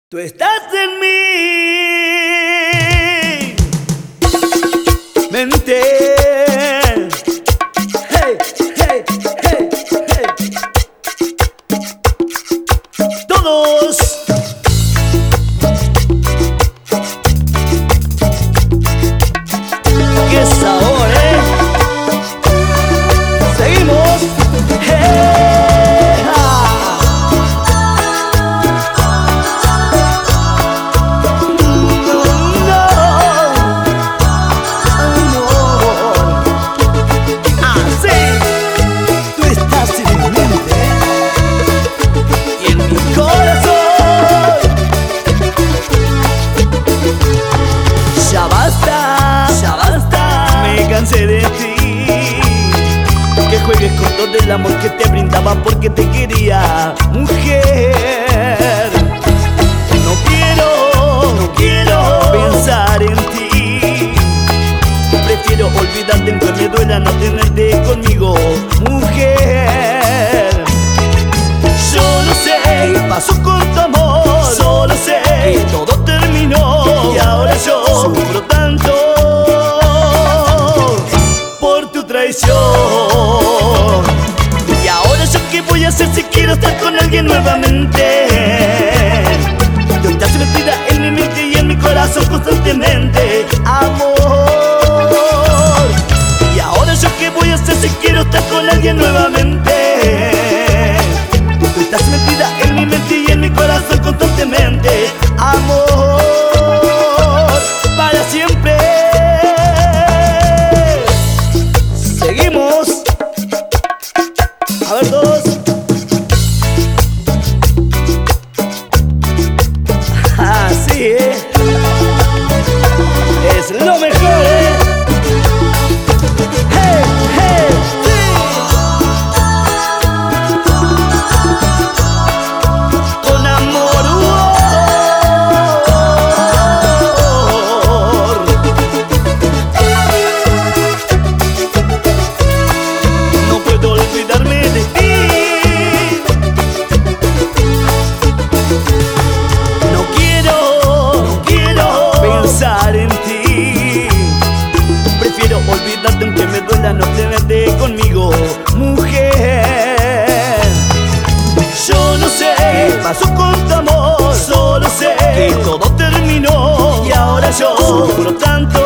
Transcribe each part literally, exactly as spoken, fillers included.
Tú estás en mi mente. Hey, hey, hey, hey. Todos qué sabor, eh. Seguimos. Hey. Cansé de ti, que juegues con todo el amor que te brindaba porque te quería, mujer. No quiero, no quiero pensar en ti. Prefiero olvidarte aunque me duela no tenerte conmigo, mujer. Yo no sé qué pasó con tu amor, solo sé que todo terminó y ahora yo sufro tanto traición. Y ahora yo qué voy a hacer si quiero estar con alguien nuevamente. Tú estás metida en mi mente y en mi corazón constantemente, amor. Y ahora yo qué voy a hacer si quiero estar con alguien nuevamente. Tú estás metida en mi mente y en mi corazón constantemente, amor, para siempre. A ver todos. Así, eh. Es lo mejor, eh. Hey, hey, sí. Con amor, no puedo olvidarme de ti. No quiero, no quiero pensar en ti. Prefiero olvidarte aunque me duela no tenerte conmigo, mujer. Yo no sé qué pasó con tu amor, solo sé que todo terminó y ahora yo sufro tanto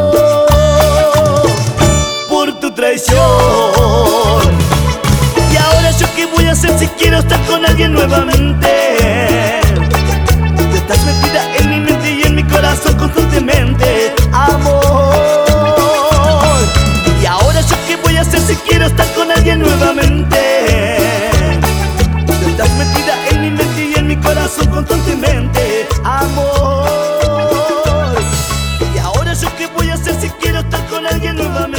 por tu traición. Y ahora yo qué voy a hacer si quiero estar con alguien nuevamente. Tú estás metida en mi mente y en mi corazón constantemente, amor. Y ahora yo qué voy a hacer si quiero estar con alguien nuevamente. Tú estás metida en mi mente y en mi corazón constantemente, amor. Y ahora yo qué voy a hacer si quiero estar con alguien nuevamente.